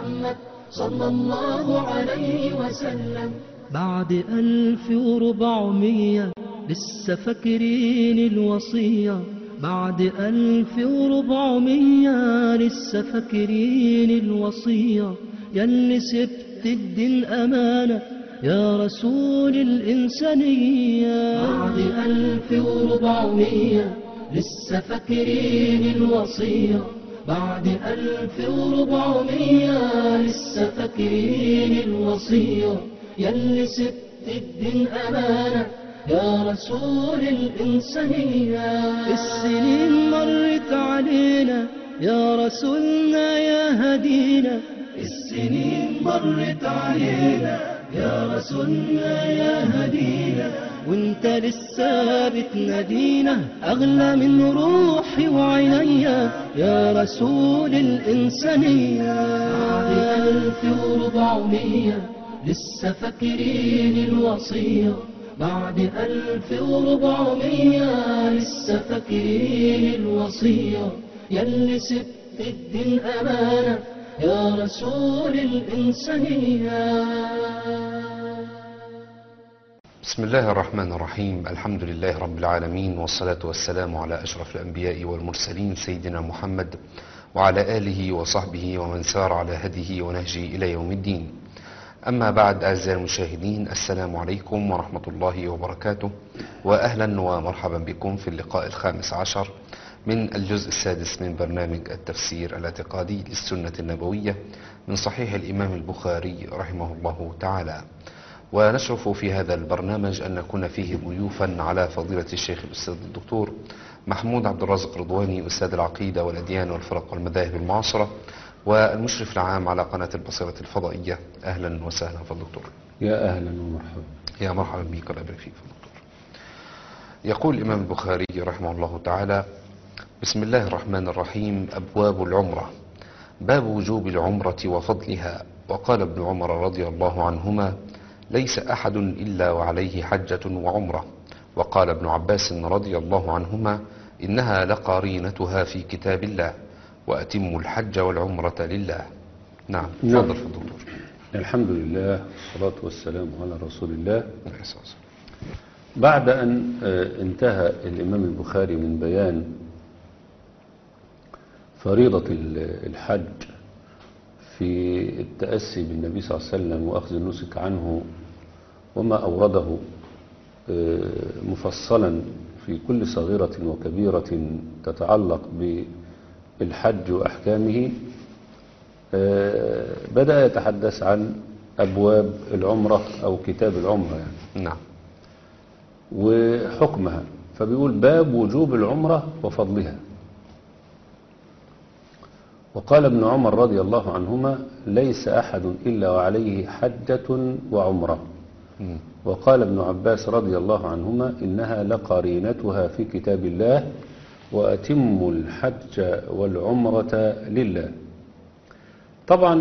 محمد صلى الله عليه وسلم. بعد 1400 لسه فاكرين الوصية، بعد 1400 لسه فاكرين الوصية، ياللي سبت الدين أمانة يا رسول الإنسانية. بعد 1400 لسه فاكرين الوصية، بعد 1400 لسه فاكرين الوصية، ياللي سبت الدين أمانة يا رسول الإنسانية. السنين مرت علينا يا رسولنا يا هدينا، السنين مرت علينا يا رسولنا يا هدينا، وانت لسه بتنادينا أغلى من روحي وعينيا يا رسول الإنسانية. بعد 1400 لسه فاكرين الوصية، بعد 1400 لسه فاكرين الوصية، ياللي سبت الدين أمانة يا رسول الإنسانية. بسم الله الرحمن الرحيم. الحمد لله رب العالمين، والصلاة والسلام على أشرف الأنبياء والمرسلين سيدنا محمد وعلى آله وصحبه ومن سار على هديه ونهجه إلى يوم الدين. أما بعد، أعزائي المشاهدين، السلام عليكم ورحمة الله وبركاته، وأهلا ومرحبا بكم في اللقاء الخامس عشر من الجزء السادس من برنامج التفسير الاعتقادي للسنة النبوية من صحيح الإمام البخاري رحمه الله تعالى. ونشرف في هذا البرنامج أن نكون فيه ضيوفا على فضيلة الشيخ الأستاذ الدكتور محمود عبد الرازق رضواني، أستاذ العقيدة والأديان والفرق والمذاهب المعاصرة، والمشرف العام على قناة البصيرة الفضائية. أهلا وسهلا فالدكتور. يا أهلا ومرحبا. يا مرحبا بك، الله يبارك فيك فالدكتور. يقول الإمام البخاري رحمه الله تعالى: بسم الله الرحمن الرحيم. أبواب العمرة. باب وجوب العمرة وفضلها. وقال ابن عمر رضي الله عنهما: ليس أحد إلا وعليه حجة وعمرة. وقال ابن عباس رضي الله عنهما: إنها لقرينتها في كتاب الله، وأتموا الحج والعمرة لله. نعم، تفضل في الدكتور. الحمد لله والصلاة والسلام على رسول الله. بعد أن انتهى الإمام البخاري من بيان فريضة الحج في التأسي بالنبي صلى الله عليه وسلم وأخذ النسك عنه، وما أورده مفصلا في كل صغيرة وكبيرة تتعلق بالحج وأحكامه، بدأ يتحدث عن أبواب العمرة أو كتاب العمرة يعني. نعم. وحكمها، فبيقول: باب وجوب العمرة وفضلها. وقال ابن عمر رضي الله عنهما: ليس أحد إلا وعليه حجة وعمرة. وقال ابن عباس رضي الله عنهما: إنها لقرينتها في كتاب الله، وأتموا الحج والعمرة لله. طبعا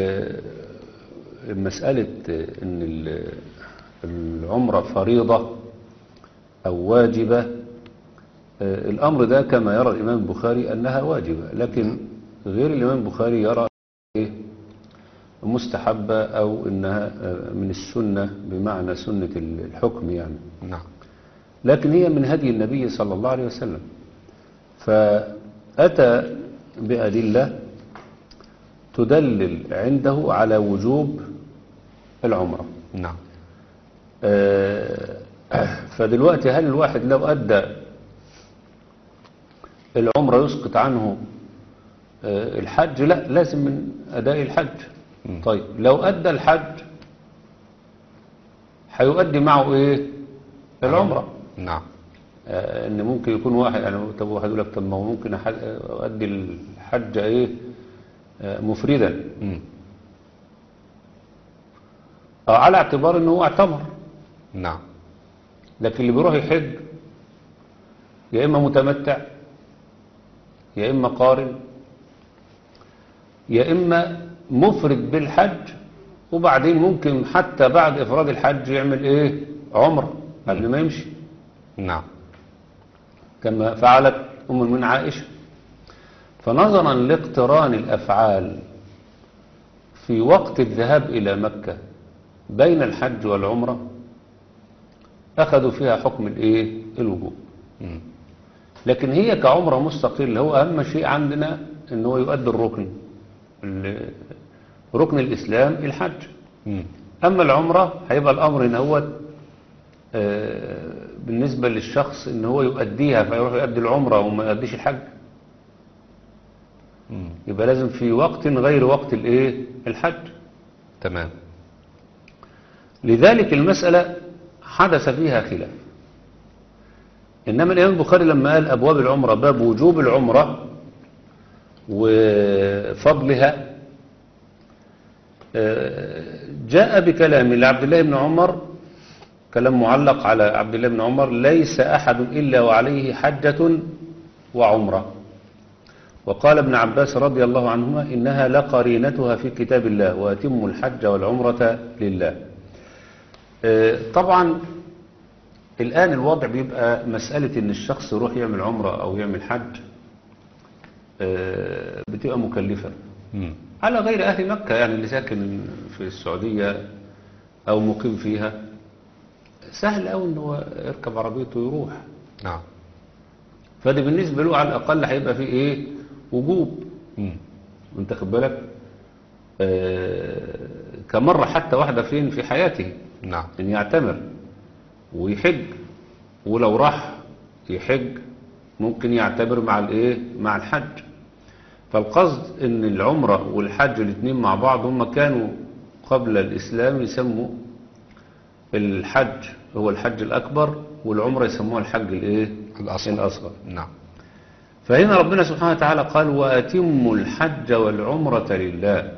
مسألة أن العمرة فريضة أو واجبة، الأمر ده كما يرى الإمام البخاري أنها واجبة، لكن غير الإمام البخاري يرى مستحبة أو أنها من السنة بمعنى سنة الحكم يعني. نعم. لكن هي من هدي النبي صلى الله عليه وسلم، فأتى بأدلة تدلل عنده على وجوب العمرة. نعم. فدلوقتي هل الواحد لو أدى العمرة يسقط عنه الحج؟ لا، لازم من أداء الحج. طيب لو أدى الحج هيؤدي معه إيه؟ العمرة. نعم. إن ممكن يكون واحد يعني، طب واحد يقول لك طب ما هو ممكن أؤدي الحج إيه مفردا، على اعتبار إنه هو اعتمر. نعم. لكن اللي بيروح يحج يا إما متمتع، يا إما قارن، يا إما مفرد بالحج، وبعدين ممكن حتى بعد إفراد الحج يعمل إيه؟ عمرة قبل ما يمشي. نعم. كما فعلت أم المؤمنين عائشة. فنظرا لاقتران الأفعال في وقت الذهاب إلى مكة بين الحج والعمرة أخذوا فيها حكم الإيه؟ الوجوب. مم. لكن هي كعمرة مستقلة هو أهم شيء عندنا إن هو يؤدي ركن الإسلام الحج. مم. أما العمرة هيبقى الأمر إن هو بالنسبة للشخص إن هو يؤديها فيروح يؤدي العمرة وما يؤديش الحج. مم. يبقى لازم في وقت غير وقت الإيه؟ الحج. تمام. لذلك المسألة حدث فيها خلاف. إنما الإمام البخاري لما قال أبواب العمرة باب وجوب العمرة وفضلها جاء بكلام لعبد الله بن عمر، كلام معلق على عبد الله بن عمر: ليس أحد إلا وعليه حجة وعمرة. وقال ابن عباس رضي الله عنهما: إنها لقرينتها في كتاب الله وأتموا الحج والعمرة لله. طبعا الآن الوضع بيبقى مسألة إن الشخص يروح يعمل عمرة أو يعمل حج بتبقى مكلفة مم. على غير أهل مكة، يعني اللي ساكن في السعودية أو مقيم فيها سهل أوي إنه يركب عربيته ويروح. نعم. فده بالنسبة له على الأقل هيبقى فيه إيه؟ وجوب. مم. أنت خد بالك كمرة حتى واحدة فين في حياته نعم. إن يعتمر ويحج، ولو راح يحج ممكن يعتبر مع الإيه؟ مع الحج. فالقصد إن العمرة والحج الاثنين مع بعض هم كانوا قبل الإسلام يسموا الحج هو الحج الأكبر والعمرة يسموها الحج الإيه؟ الأصغر. نعم. فهنا ربنا سبحانه وتعالى قال: وأتموا الحج والعمرة لله.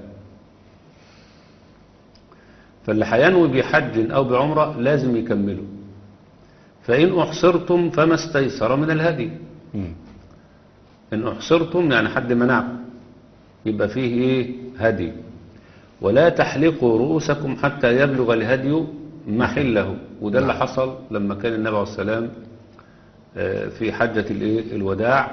فاللي هينوي بحج أو بعمرة لازم يكملوا. فإن أحصرتم فما استيسر من الهدي. مم. إن أحصرتم يعني حد منعكم يبقى فيه إيه؟ هدي. ولا تحلقوا رؤوسكم حتى يبلغ الهدي محله. وده اللي حصل لما كان النبي عليه السلام في حجة الإيه؟ الوداع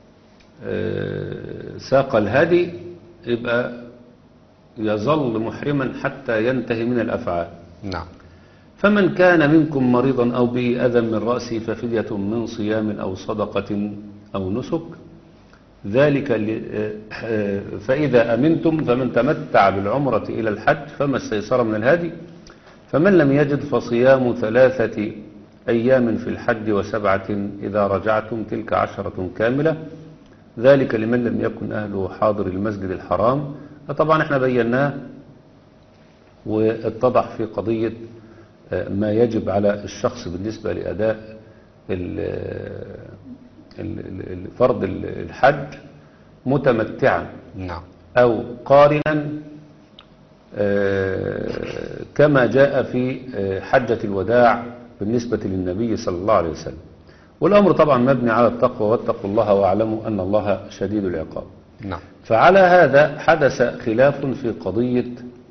ساق الهدي، يبقى يظل محرما حتى ينتهي من الأفعال. نعم. فمن كان منكم مريضا أو به أذى من رأسه ففدية من صيام أو صدقة أو نسك ذلك فإذا أمنتم فمن تمتع بالعمرة إلى الحج فما استيسر من الهدي فمن لم يجد فصيام 3 أيام في الحج و7 إذا رجعتم تلك 10 كاملة ذلك لمن لم يكن أهله حاضر المسجد الحرام. طبعا احنا بيناه واتضح في قضية ما يجب على الشخص بالنسبة لأداء فرض الحج متمتعا نعم. أو قارنا كما جاء في حجة الوداع بالنسبة للنبي صلى الله عليه وسلم. والأمر طبعا مبني على التقوى واتقوا الله واعلموا أن الله شديد العقاب. نعم. فعلى هذا حدث خلاف في قضية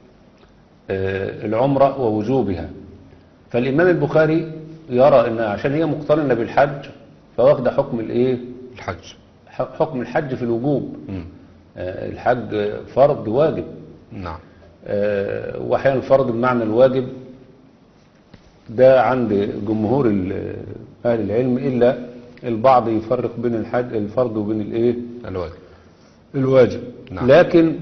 العمرة ووجوبها. فالإمام البخاري يرى أن عشان هي مقترنة بالحج فواخد حكم الإيه؟ الحج. حكم الحج في الوجوب. مم. الحج فرض واجب. نعم. وأحيانا الفرض بمعنى الواجب ده عند جمهور أهل العلم، إلا البعض يفرق بين الفرض وبين الإيه؟ الواجب. نعم. لكن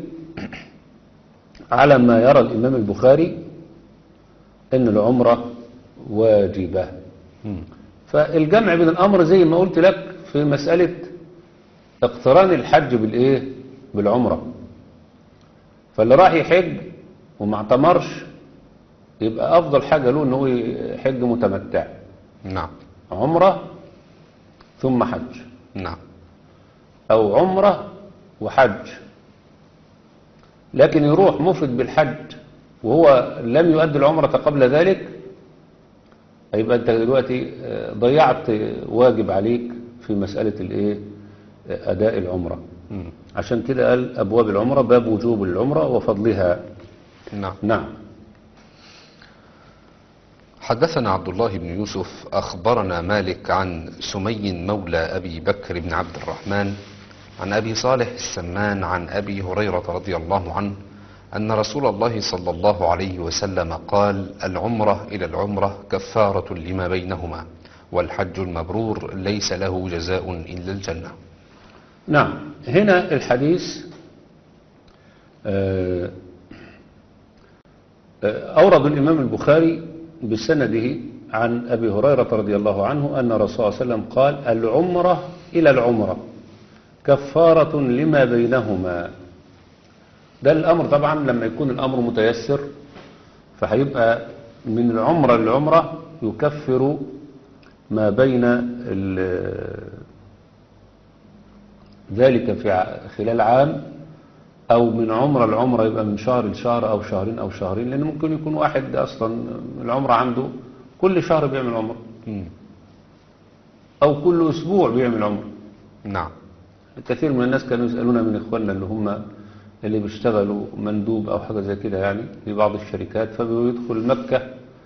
على ما يرى الإمام البخاري أن العمرة واجبة. مم. فالجمع بين الأمر زي ما قلت لك في مسألة اقتران الحج بالإيه؟ بالعمرة. فاللي راح يحج وما اعتمرش يبقى أفضل حاجة له أنه يحج متمتع. نعم. عمرة ثم حج. نعم. أو عمرة وحج. لكن يروح مفرد بالحج وهو لم يؤدي العمرة قبل ذلك يبقى أنت دلوقتي ضيعت واجب عليك في مسألة الإيه؟ أداء العمرة. مم. عشان كده قال أبواب العمرة باب وجوب العمرة وفضلها. نعم. نعم. حدثنا عبد الله بن يوسف أخبرنا مالك عن سمي مولى أبي بكر بن عبد الرحمن عن أبي صالح السمان عن أبي هريرة رضي الله عنه أن رسول الله صلى الله عليه وسلم قال: العمرة إلى العمرة كفارة لما بينهما، والحج المبرور ليس له جزاء إلا الجنة. نعم، هنا الحديث أورد الإمام البخاري بسنده عن أبي هريرة رضي الله عنه أن الرسول صلى الله عليه وسلم قال: العمرة إلى العمرة كفارة لما بينهما. ده الأمر طبعا لما يكون الأمر متيسر، فهيبقى من العمرة للعمرة يكفر ما بين ذلك في خلال عام، أو من عمرة لعمرة يبقى من شهر لشهر أو شهرين أو شهرين، لأن ممكن يكون واحد أصلا العمرة عنده كل شهر بيعمل عمرة، أو كل أسبوع بيعمل عمرة. نعم. كثير من الناس كانوا يسألونا من إخواننا اللي بيشتغلوا مندوب أو حاجة زي كده يعني في بعض الشركات، فبيدخل مكة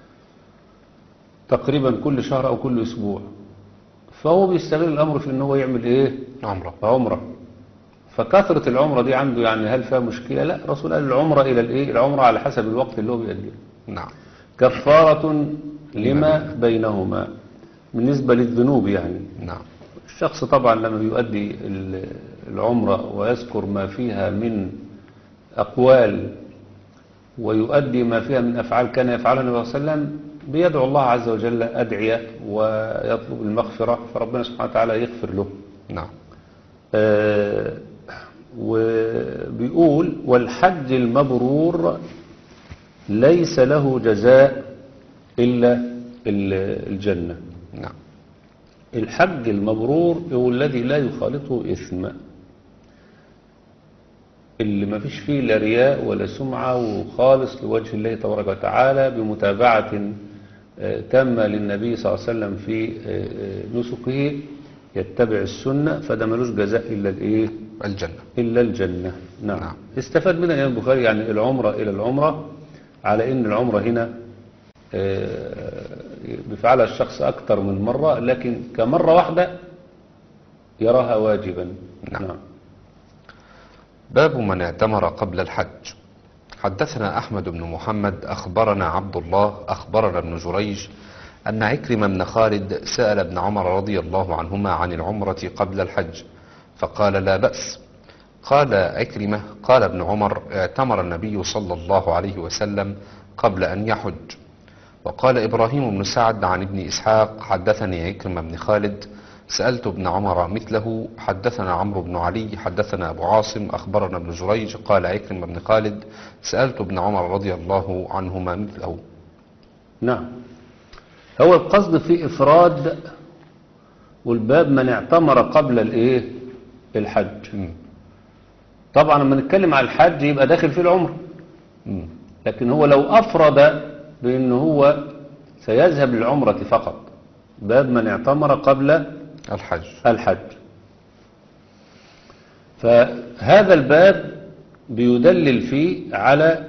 تقريبا كل شهر أو كل أسبوع، فهو بيستغل الأمر في أنه يعمل إيه؟ عمرة. فكثرة العمرة دي عنده يعني هل فيها مشكلة؟ لا، الرسول قال العمرة إلى الإيه؟ العمرة على حسب الوقت اللي هو بيقضيه. نعم. كفارة لما بينهما بالنسبة للذنوب يعني. نعم. الشخص طبعا لما بيؤدي العمرة ويذكر ما فيها من أقوال ويؤدي ما فيها من أفعال كان يفعلها النبي صلى الله عليه وسلم، بيدعو الله عز وجل أدعية ويطلب المغفرة، فربنا سبحانه وتعالى يغفر له. نعم. وبيقول: والحج المبرور ليس له جزاء إلا الجنة. نعم. الحج المبرور هو الذي لا يخالطه إثم، اللي ما فيش فيه لا رياء ولا سمعة، وخالص لوجه الله تبارك وتعالى بمتابعة تامة للنبي صلى الله عليه وسلم في نسكه، يتبع السنة، فده ملوش جزاء إلا الإيه؟ إلا الجنة. نعم. استفاد منها الإمام البخاري يعني العمرة إلى العمرة، على إن العمرة هنا بفعلها الشخص أكثر من مرة، لكن كمرة واحدة يراها واجبا. نعم. باب من اعتمر قبل الحج. حدثنا أحمد بن محمد أخبرنا عبد الله أخبرنا ابن جريج أن عكرمة بن خالد سأل ابن عمر رضي الله عنهما عن العمرة قبل الحج فقال: لا بأس. قال عكرمة: قال ابن عمر: اعتمر النبي صلى الله عليه وسلم قبل أن يحج. وقال إبراهيم بن سعد عن ابن إسحاق: حدثني عكرمة بن خالد سألت ابن عمر مثله. حدثنا عمرو بن علي حدثنا أبو عاصم أخبرنا ابن جريج قال عكرمة بن خالد سألت ابن عمر رضي الله عنهما مثله. نعم. هو القصد في إفراد، والباب من اعتمر قبل الإيه؟ الحج. طبعا لما نتكلم على الحج يبقى داخل في العمر، لكن هو لو أفرد بأنه هو سيذهب للعمرة فقط، باب من اعتمر قبل الحج. فهذا الباب بيدلل فيه على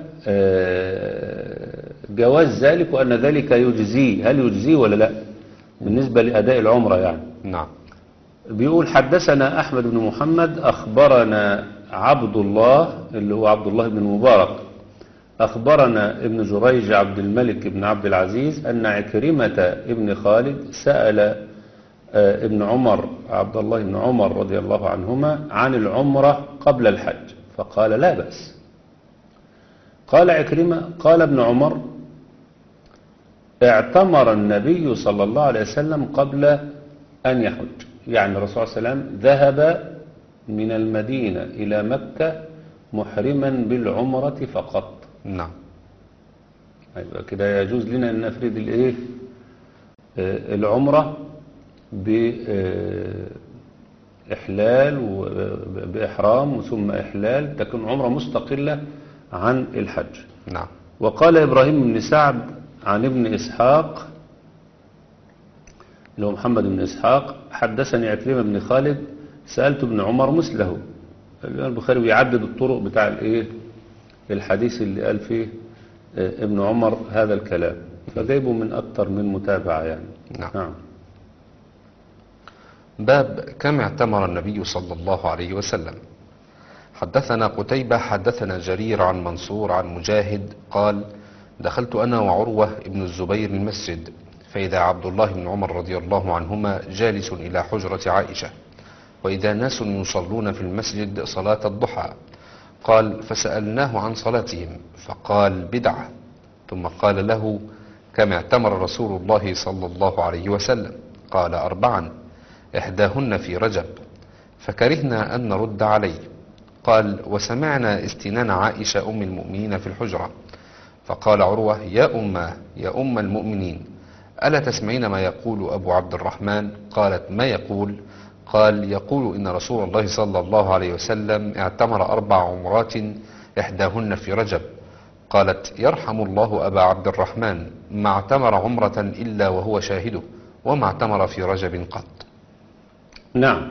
جواز ذلك، وأن ذلك يجزيه. هل يجزيه ولا لا بالنسبة لأداء العمرة يعني؟ نعم. بيقول: حدثنا أحمد بن محمد أخبرنا عبد الله اللي هو عبد الله بن المبارك أخبرنا ابن جريج عبد الملك بن عبد العزيز أن عكرمة ابن خالد سأل ابن عمر عبد الله بن عمر رضي الله عنهما عن العمرة قبل الحج فقال: لا بأس. قال عكرمة: قال ابن عمر: اعتمر النبي صلى الله عليه وسلم قبل أن يحج، يعني الرسول صلى الله عليه وسلم ذهب من المدينة إلى مكة محرما بالعمرة فقط. نعم. يبقى كده يجوز لنا أن نفرد الإيه؟ العمرة بإحلال وبإحرام ثم إحلال، تكون عمرة مستقلة عن الحج. نعم. وقال إبراهيم بن سعد عن ابن إسحاق اللي هو محمد بن إسحاق: حدثني عكرمة بن خالد سألت ابن عمر مثله. البخاري بيعدد الطرق بتاع الايه الحديث اللي قال فيه ابن عمر هذا الكلام، فجايبه من أكتر من متابعة يعني. نعم. باب كم اعتمر النبي صلى الله عليه وسلم. حدثنا قتيبة حدثنا جرير عن منصور عن مجاهد قال دخلت أنا وعروة ابن الزبير المسجد فإذا عبد الله بن عمر رضي الله عنهما جالس إلى حجرة عائشة وإذا ناس يصلون في المسجد صلاة الضحى. قال فسألناه عن صلاتهم فقال بدعة. ثم قال له كم اعتمر رسول الله صلى الله عليه وسلم؟ قال 4 إحداهن في رجب. فكرهنا أن نرد عليه. قال وسمعنا استنان عائشة أم المؤمنين في الحجرة. فقال عروة يا أم المؤمنين ألا تسمعين ما يقول أبو عبد الرحمن؟ قالت ما يقول؟ قال يقول إن رسول الله صلى الله عليه وسلم اعتمر 4 عمرات إحداهن في رجب. قالت يرحم الله أبا عبد الرحمن ما اعتمر عمرة إلا وهو شاهده وما اعتمر في رجب قط. نعم.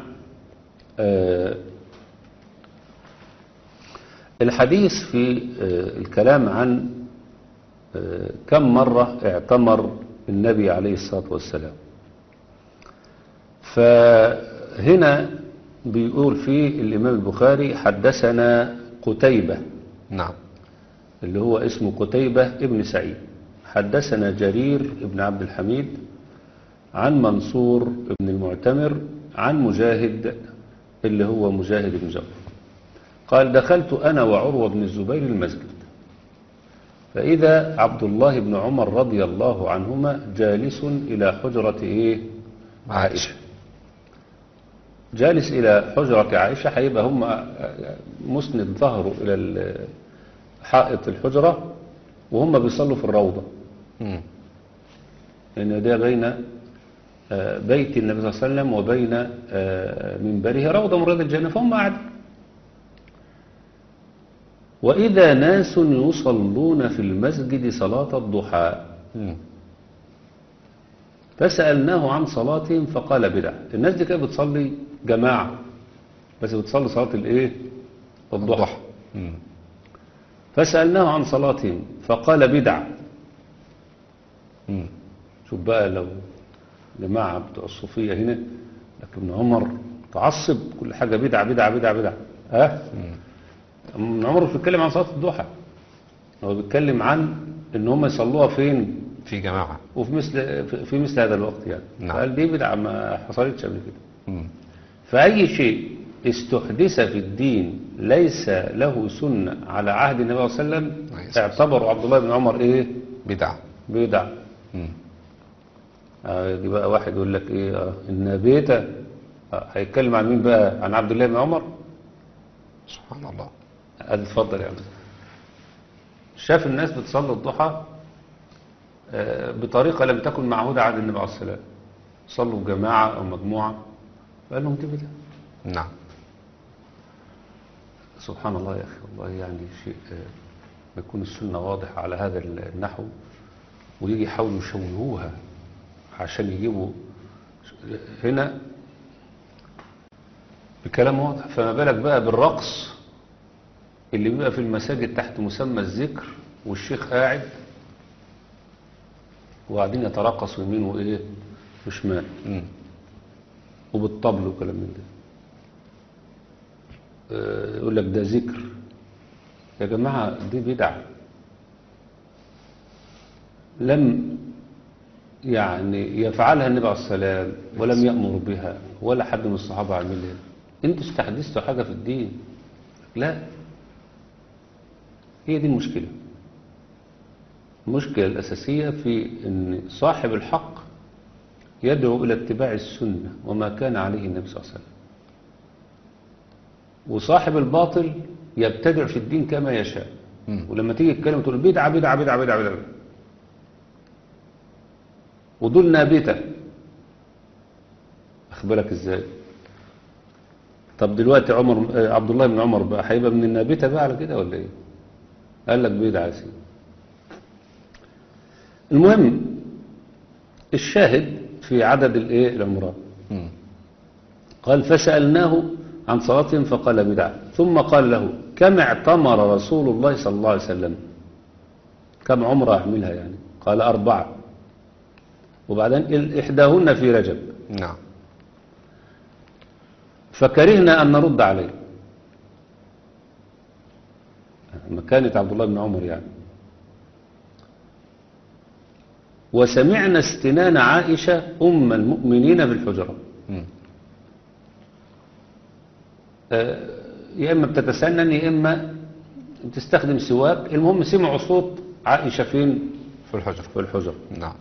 الحديث في الكلام عن كم مرة اعتمر النبي عليه الصلاة والسلام. فهنا بيقول فيه الإمام البخاري حدثنا قتيبة، نعم، اللي هو اسمه قتيبة ابن سعيد. حدثنا جرير ابن عبد الحميد عن منصور ابن المعتمر عن مجاهد اللي هو مجاهد بن جبر. قال دخلت أنا وعروة بن الزبير المسجد فإذا عبد الله بن عمر رضي الله عنهما جالس إلى حجرة عائشة. جالس إلى حجرة عائشة هيبقى هم مسند ظهره إلى حائط الحجرة وهم بيصلوا في الروضة، لأن ده بين بيت النبي صلى الله عليه وسلم وبين منبره روضة من رياض الجنة، فهم قاعدين. وإذا ناس يصلون في المسجد صلاة الضحى فسألناه عن صلاتهم فقال بدعة. الناس دي كانت بتصلي جماعة بس بتصلي صلاة الضحى. فسألناه عن صلاتهم فقال بدعة. شوف بقى لو جماعة بتوع الصوفية هنا، لكن ابن عمر تعصب كل حاجة بدعة بدعة بدعة بدعة. ابن عمر مش بيتكلم عن صلاة الضحى، هو بيتكلم عن ان هم يصلوها فين؟ في جماعة وفي مثل هذا الوقت يعني. نعم. قال دي بدعة ما حصلتش قبل كده. فأي شيء استحدث في الدين ليس له سنة على عهد النبي صلى الله عليه وسلم اعتبروا عبد الله بن عمر بدعة. دي بقى واحد يقول لك النبيتة هيتكلم عن مين بقى؟ عن عبد الله بن عمر؟ سبحان الله. اتفضل يا عم. شاف الناس بتصلي الضحى بطريقة لم تكن معهودة عهد النبي عليه الصلاة والسلام، صلوا جماعة أو مجموعة، فقال لهم دي بدعة. نعم. سبحان الله يا أخي، والله يعني شيء بيكون السنة واضحة على هذا النحو ويجي يحاولوا يشوهوها عشان يجيبوا هنا بكلام واضح، فما بالك بقى بالرقص اللي بيبقى في المساجد تحت مسمى الذكر والشيخ قاعد وقاعدين يترقصوا يمين وشمال وبالطبل وكلام من ده. يقول لك ده ذكر. يا جماعة دي بدعة لم يعني يفعلها النبي عليه السلام ولم يأمر بها ولا حد من الصحابة عملها. انتوا استحدثتوا حاجة في الدين. لا، هي دي المشكلة. المشكلة الأساسية في أن صاحب الحق يدعو إلى اتباع السنة وما كان عليه النبي صلى الله عليه وسلم، وصاحب الباطل يبتدع في الدين كما يشاء. ولما تيجي تتكلم تقول بدعة بدعة بدعة بدعة بدعة، ودول نابتة. أخبرك إزاي؟ طب دلوقتي عبد الله بن عمر بقى هيبقى من النابتة بقى على كده ولا إيه؟ قال لك بدعة يا سيدي. المهم الشاهد في عدد العمرات. قال فسألناه عن صلاتهم فقال بدعة. ثم قال له كم اعتمر رسول الله صلى الله عليه وسلم؟ كم عمره أعملها يعني؟ قال 4. وبعدين إحداهن في رجب. نعم. فكرهنا أن نرد عليه. مكانة عبد الله بن عمر يعني. وسمعنا استنان عائشة أم المؤمنين في الحجرة. يا إما بتتسنن يا إما بتستخدم سواك، المهم سمعوا صوت عائشة فين؟ في الحجر. في الحجرة. نعم.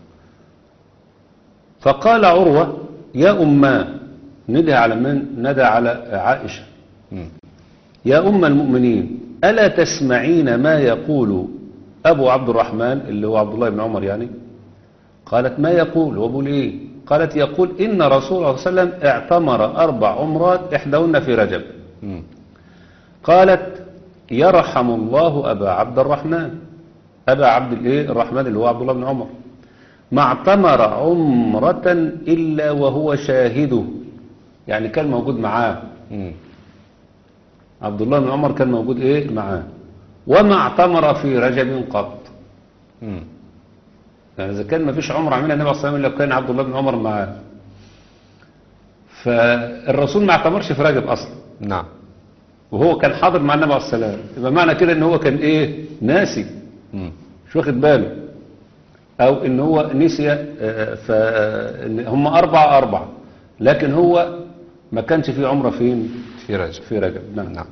فقال عروة يا أماه، ندى على من؟ ندى على عائشة. يا أم المؤمنين ألا تسمعين ما يقول أبو عبد الرحمن اللي هو عبد الله بن عمر يعني؟ قالت ما يقول؟ هو بيقول إيه؟ قالت يقول إن رسول الله صلى الله عليه وسلم اعتمر 4 عمرات إحداهن في رجب. قالت يرحم الله أبا عبد الرحمن، أبا عبد الرحمن اللي هو عبد الله بن عمر، ما اعتمر عمرة إلا وهو شاهده، يعني كان موجود معاه. عبد الله بن عمر كان موجود معاه، وما اعتمر في رجب قط. يعني إذا كان ما فيش عمر عملها النبي صلى الله عليه وسلم إلا كان عبد الله بن عمر معاه، فالرسول ما اعتمرش في رجب أصلا. نعم. وهو كان حاضر مع النبي عليه السلام، يبقى معنى كده ان هو كان ناسي، مش واخد باله، او ان هو نسي. هم 4 لكن هو ما كانش في عمره فين؟ في رجب. في رجب. نعم.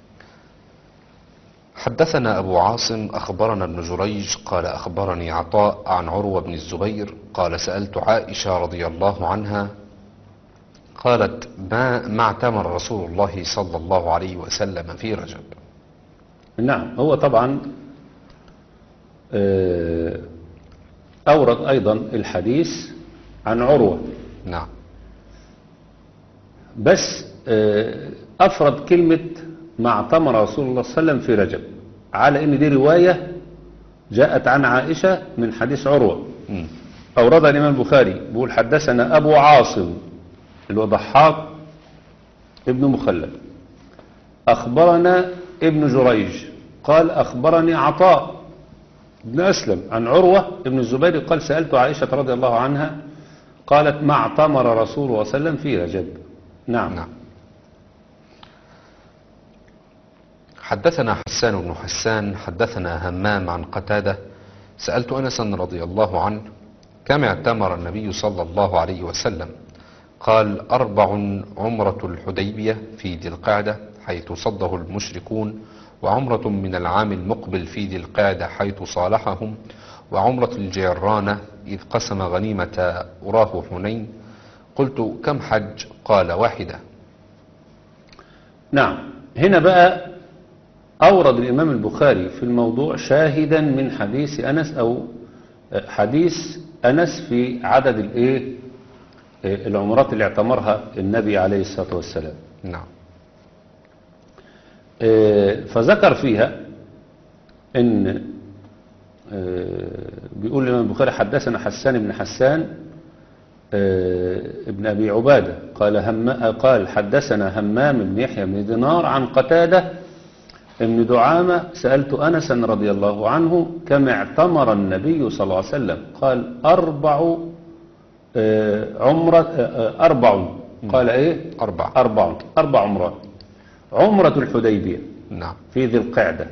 حدثنا أبو عاصم أخبرنا ابن جريج قال أخبرني عطاء عن عروة بن الزبير قال سألت عائشة رضي الله عنها قالت ما اعتمر رسول الله صلى الله عليه وسلم في رجب. نعم. هو طبعا أورد أيضا الحديث عن عروة. نعم. بس أفرد كلمة ما اعتمر رسول الله صلى الله عليه وسلم في رجب، على ان دي رواية جاءت عن عائشة من حديث عروة. أوردها الإمام البخاري بيقول حدثنا أبو عاصم اللي هو ضحاك ابن مخلد، أخبرنا ابن جريج قال أخبرني عطاء بن أسلم عن عروة ابن الزبير قال سألت عائشة رضي الله عنها قالت ما اعتمر رسول الله صلى الله عليه وسلم في رجب. نعم. حدثنا حسان بن حسان حدثنا همام عن قتادة سألت أنسا رضي الله عنه كم اعتمر النبي صلى الله عليه وسلم؟ قال 4 عمرة الحديبية في ذي القعدة حيث صده المشركون، وعمرة من العام المقبل في ذي القعدة حيث صالحهم، وعمرة الجيرانة إذ قسم غنيمة أراه حنين. قلت كم حج؟ قال 1. نعم. هنا بقى أورد الإمام البخاري في الموضوع شاهدا من حديث أنس، أو حديث أنس في عدد العمرات اللي اعتمرها النبي عليه الصلاة والسلام. نعم. فذكر فيها ان بيقول الإمام البخاري حدثنا حسان بن حسان ابن أبي عبادة قال حدثنا همام بن يحيى بن دينار عن قتادة ابن دعامة سألت أنسا رضي الله عنه كم اعتمر النبي صلى الله عليه وسلم؟ قال 4 عمرة 4. قال 4 عمرات. عمرة الحديبية نعم في ذي القعدة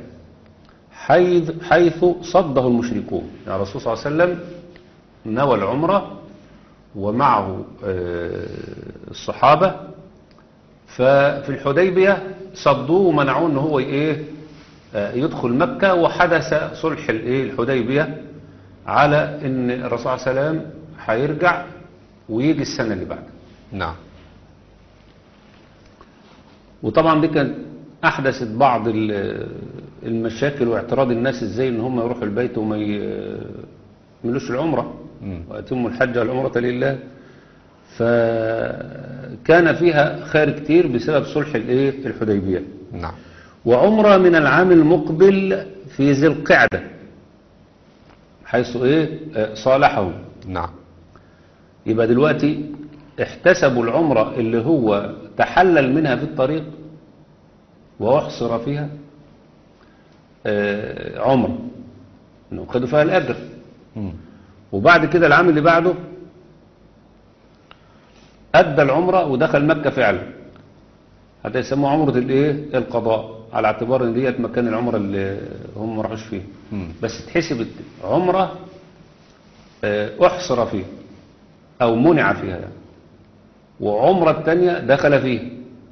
حيث صده المشركون، يعني الرسول صلى الله عليه وسلم نوى العمرة ومعه الصحابة، ففي الحديبية صدوه ومنعوه ان هو يدخل مكة، وحدث صلح الحديبية على ان الرسول صلى الله عليه وسلم هيرجع ويجي السنة اللي بعدها. نعم. وطبعا دي كانت احدثت بعض المشاكل واعتراض الناس ازاي ان هم يروحوا البيت وما يعملوش العمرة ويتموا الحج والعمرة لله، فكان فيها خير كتير بسبب صلح الحديبية. نعم. وعمرة من العام المقبل في ذي القعدة حيث صالحه. نعم. يبقى دلوقتي احتسبوا العمرة اللي هو تحلل منها في الطريق واحصر فيها عمرة انه خدوا فيها الأجر. وبعد كده العام اللي بعده أدى العمرة ودخل مكة فعلا، هذا يسموه عمرة القضاء على اعتبار ان ديت مكان العمرة اللي هم ما راحوش فيه، بس تحسب عمرة احصر فيه او منع فيها يعني، وعمرة التانية دخل فيه.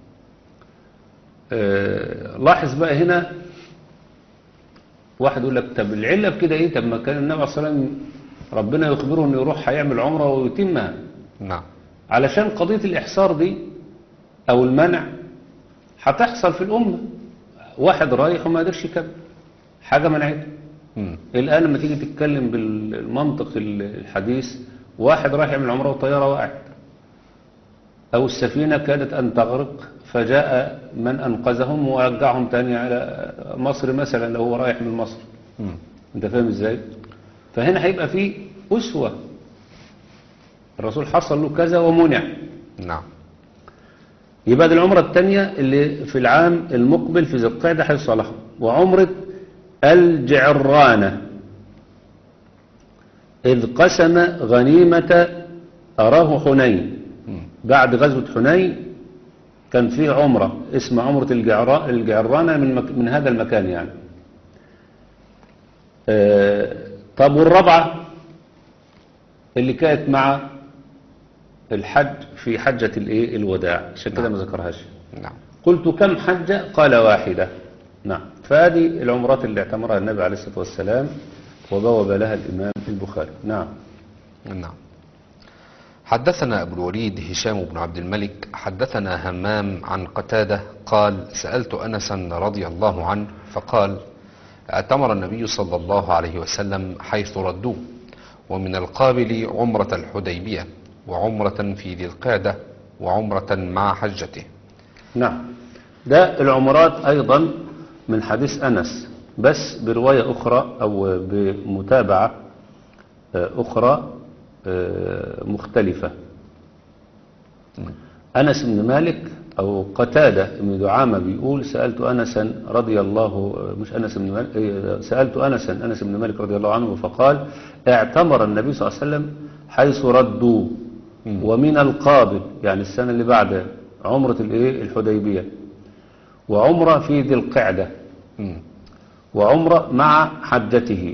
لاحظ بقى هنا واحد يقول لك طب العلة في كده ايه؟ طب ما كان النبي صلى الله عليه وسلم ربنا يخبره انه يروح هيعمل عمرة ويتمها. نعم. علشان قضية الإحصار دي أو المنع هتحصل في الأمة، واحد رايح وما قدرش يكمل حاجة منعته. الآن لما تيجي تتكلم بالمنطق الحديث، واحد رايح يعمل عمرة والطيارة وقعت أو السفينة كادت أن تغرق، فجاء من أنقذهم ورجعهم تاني على مصر مثلا لو هو رايح من مصر. أنت فاهم إزاي؟ فهنا هيبقى فيه أسوة، الرسول حصل له كذا ومنع. نعم. يبقى دي العمرة الثانية اللي في العام المقبل في ذي القعدة هيصلحها، وعمرة الجعرانة إذ قسم غنيمة أراه حنين. بعد غزوة حنين كان في عمرة اسمها عمرة الجعرانة من هذا المكان يعني. طب والرابعة اللي كانت مع الحج في حجة الوداع، عشان كده ما ذكرهاش. نعم. قلت كم حجة؟ قال واحدة. نعم. فهذه العمرات اللي اعتمرها النبي عليه الصلاة والسلام وبوب لها الإمام البخاري. نعم. نعم. حدثنا أبو الوليد هشام بن عبد الملك حدثنا همام عن قتادة قال سألت أنسا رضي الله عنه فقال اعتمر النبي صلى الله عليه وسلم حيث ردوه، ومن القابل عمرة الحديبية وعمرة في ذي القعدة وعمرة مع حجته. نعم. ده العمرات أيضا من حديث أنس، بس برواية أخرى أو بمتابعة أخرى مختلفة. أنس بن مالك أو قتادة بن دعامة بيقول سألت أنسا رضي الله مش أنس بن مالك سألت أنس بن مالك رضي الله عنه فقال اعتمر النبي صلى الله عليه وسلم حيث ردوا، ومن القابل يعني السنة اللي بعدها عمرة الحديبية، وعمرة في ذي القعدة، وعمرة مع حجته.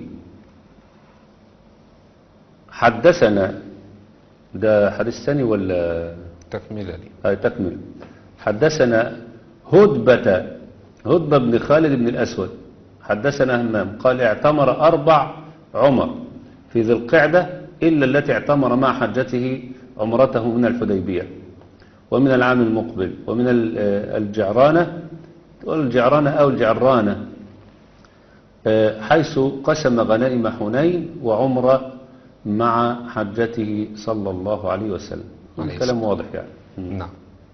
حدثنا ده حديث ثاني ولا تكملة لي؟ تكمل. حدثنا هدبة بن خالد بن الأسود حدثنا همام قال اعتمر 4 عمر في ذي القعدة إلا التي اعتمر مع حجته عمرته من الحديبية ومن العام المقبل، ومن الجعرانة أو الجعرانة حيث قسم غنائم حنين وعمرة مع حجته صلى الله عليه وسلم. الكلام واضح يعني. نعم.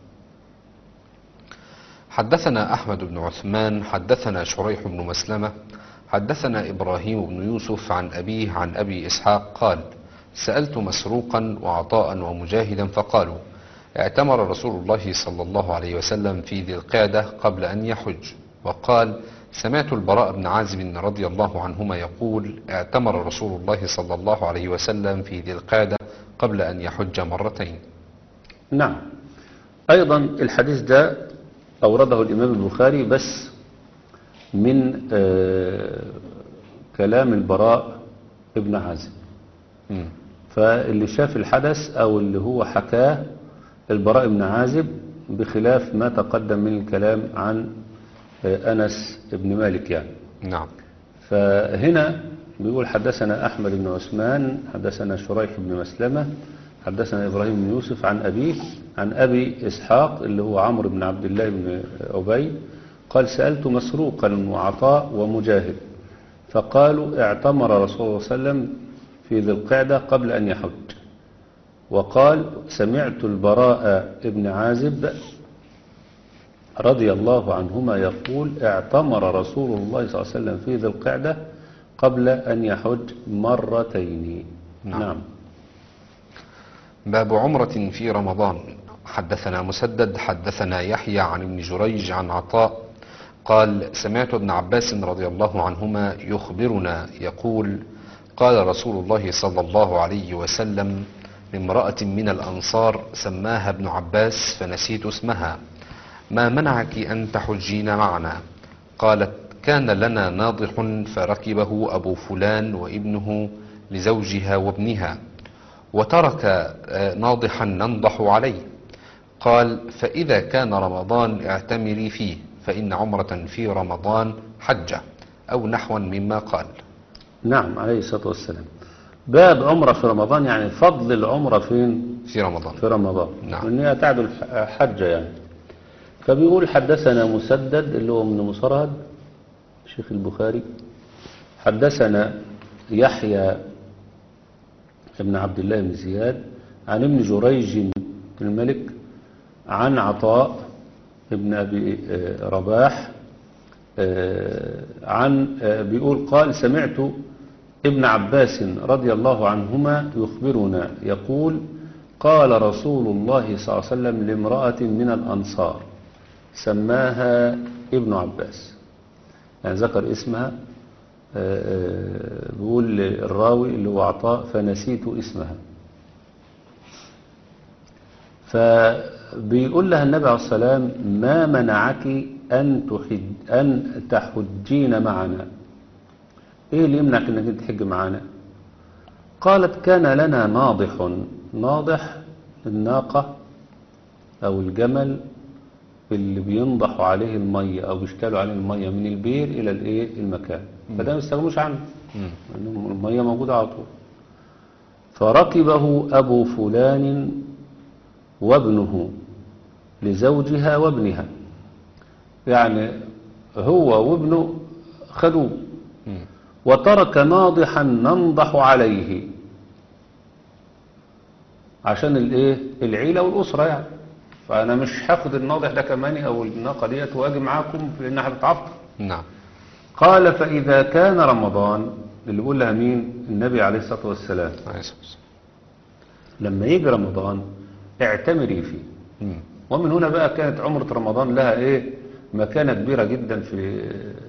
حدثنا أحمد بن عثمان حدثنا شريح بن مسلمة حدثنا إبراهيم بن يوسف عن أبيه عن أبي إسحاق قال سألت مسروقا وعطاء ومجاهدا فقالوا اعتمر رسول الله صلى الله عليه وسلم في ذي القعدة قبل أن يحج. وقال سمعت البراء بن عازب رضي الله عنهما يقول اعتمر رسول الله صلى الله عليه وسلم في ذي القعدة قبل أن يحج مرتين. نعم. أيضا الحديث ده أورده الإمام البخاري بس من كلام البراء ابن عازب. فاللي شاف الحدث أو اللي هو حكاه البراء بن عازب بخلاف ما تقدم من الكلام عن أنس بن مالك يعني. نعم. فهنا بيقول حدثنا أحمد بن عثمان حدثنا شريح بن مسلمة حدثنا إبراهيم بن يوسف عن أبيه عن أبي إسحاق اللي هو عمرو بن عبد الله بن أبي قال سألت مسروقا وعطاء ومجاهد فقالوا اعتمر رسول الله صلى الله عليه وسلم في ذي القعدة قبل أن يحج. وقال سمعت البراء بن عازب رضي الله عنهما يقول اعتمر رسول الله صلى الله عليه وسلم في ذي القعدة قبل أن يحج مرتين. نعم. باب عمرة في رمضان. حدثنا مسدد حدثنا يحيى عن ابن جريج عن عطاء قال سمعت ابن عباس رضي الله عنهما يخبرنا يقول قال رسول الله صلى الله عليه وسلم لامرأة من الأنصار سماها ابن عباس فنسيت اسمها ما منعك أن تحجين معنا؟ قالت كان لنا ناضح فركبه أبو فلان وابنه لزوجها وابنها وترك ناضحا ننضح عليه. قال فإذا كان رمضان اعتمري فيه فإن عمرة في رمضان حجة أو نحوا مما قال. نعم عليه الصلاة والسلام. باب عمرة في رمضان، يعني فضل العمرة فين؟ في رمضان. في رمضان. نعم. وإن هي تعدل حجة يعني. فبيقول حدثنا مسدد اللي هو من مصرهد شيخ البخاري، حدثنا يحيى ابن عبد الله بن زياد عن ابن جريج الملك عن عطاء ابن أبي رباح عن بيقول قال سمعت ابن عباس رضي الله عنهما يخبرنا يقول قال رسول الله صلى الله عليه وسلم لامرأة من الأنصار سماها ابن عباس، يعني ذكر اسمها، بيقول الراوي اللي هو عطاء فنسيت اسمها، فبيقول لها النبي عليه الصلاة والسلام ما منعك أن تحجين معنا، ايه اللي يمنعك انك انت تحج معنا؟ قالت كان لنا ناضح، ناضح الناقة او الجمل اللي بينضح عليه المية او بيشكلوا عليه المية من البير الى الايه المكان، فده ما يستغنوش عنه لأن المية موجودة على طول. فركبه ابو فلان وابنه لزوجها وابنها، يعني هو وابنه خدوه، وترك ناضحا ننضح عليه عشان الايه العيلة والأسرة يعني، فأنا مش هاخد الناضح ده كمان أو الناقة ديت وأجي معاكم لأنها هتتعفر. نعم. قال فإذا كان رمضان، اللي بيقول لها مين؟ النبي عليه الصلاة والسلام، لما يجي رمضان اعتمري فيه. ومن هنا بقى كانت عمرة رمضان لها ايه مكانة كبيرة جدا في